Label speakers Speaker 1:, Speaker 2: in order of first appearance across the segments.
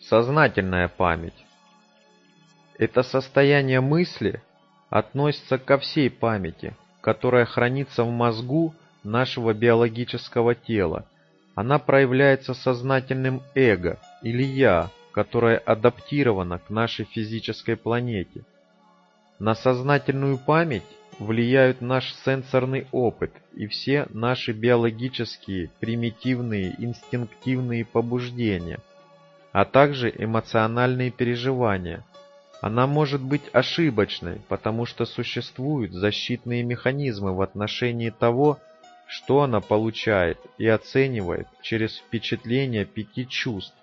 Speaker 1: Сознательная память. Это состояние мысли относится ко всей памяти, которая хранится в мозгу нашего биологического тела. Она проявляется сознательным эго или «я», которое адаптировано к нашей физической планете. На сознательную память влияют наш сенсорный опыт и все наши биологические, примитивные, инстинктивные побуждения, а также эмоциональные переживания. Она может быть ошибочной, потому что существуют защитные механизмы в отношении того, что она получает и оценивает через впечатление 5 чувств.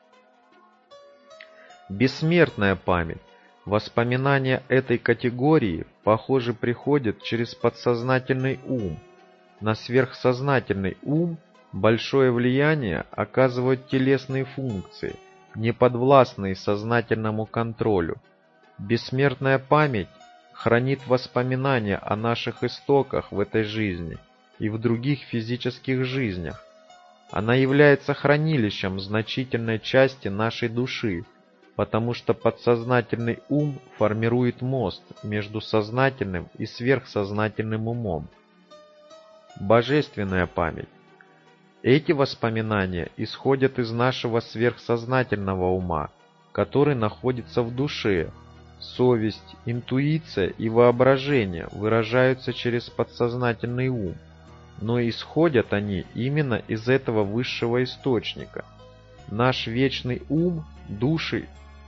Speaker 1: Бессмертная память. Воспоминания этой категории, похоже, приходят через подсознательный ум. На сверхсознательный ум большое влияние оказывают телесные функции, не подвластные сознательному контролю. Бессмертная память хранит воспоминания о наших истоках в этой жизни и в других физических жизнях. Она является хранилищем значительной части нашей души, потому что подсознательный ум формирует мост между сознательным и сверхсознательным умом. Божественная память. Эти воспоминания исходят из нашего сверхсознательного ума, который находится в душе. Совесть, интуиция и воображение выражаются через подсознательный ум, но исходят они именно из этого высшего источника. Наш вечный ум, души,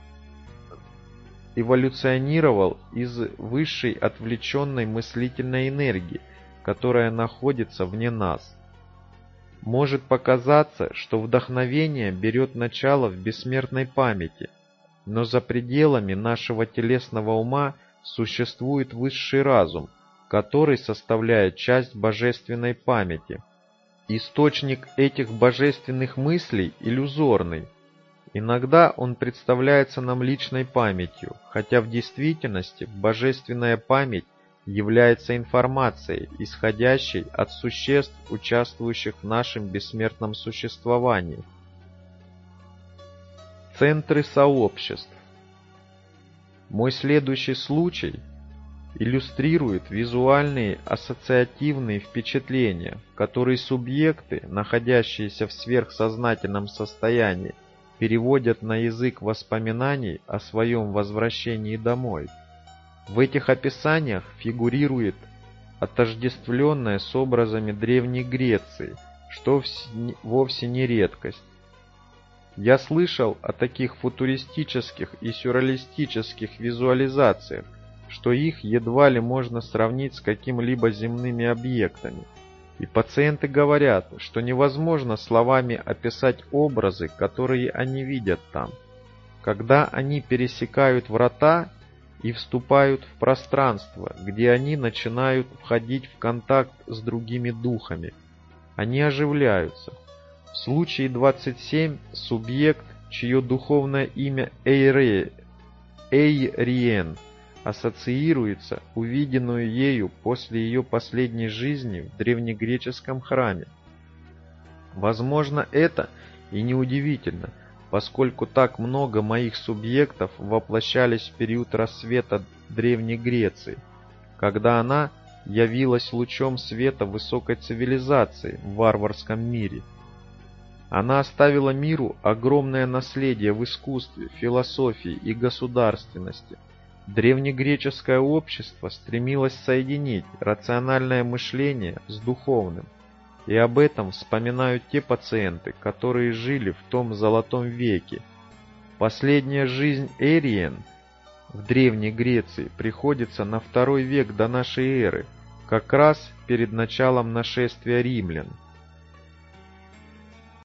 Speaker 1: эволюционировал из высшей отвлеченной мыслительной энергии, которая находится вне нас. Может показаться, что вдохновение берет начало в бессмертной памяти, но за пределами нашего телесного ума существует высший разум, который составляет часть божественной памяти. Источник этих божественных мыслей иллюзорный. Иногда он представляется нам личной памятью, хотя в действительности божественная память является информацией, исходящей от существ, участвующих в нашем бессмертном существовании. Центры сообществ. Мой следующий случай иллюстрирует визуальные ассоциативные впечатления, которые субъекты, находящиеся в сверхсознательном состоянии, переводят на язык воспоминаний о своем возвращении домой. В этих описаниях фигурирует отождествленное с образами Древней Греции, что вовсе не редкость. Я слышал о таких футуристических и сюрреалистических визуализациях, что их едва ли можно сравнить с какими-либо земными объектами. И пациенты говорят, что невозможно словами описать образы, которые они видят там. Когда они пересекают врата и вступают в пространство, где они начинают входить в контакт с другими духами, они оживляются. В случае 27 субъект, чье духовное имя Эйриен, ассоциируется увиденную ею после ее последней жизни в древнегреческом храме. Возможно, это и неудивительно, поскольку так много моих субъектов воплощались в период рассвета Древней Греции, когда она явилась лучом света высокой цивилизации в варварском мире. Она оставила миру огромное наследие в искусстве, философии и государственности. Древнегреческое общество стремилось соединить рациональное мышление с духовным, и об этом вспоминают те пациенты, которые жили в том золотом веке. Последняя жизнь Эриен в Древней Греции приходится на II век до нашей эры, как раз перед началом нашествия римлян.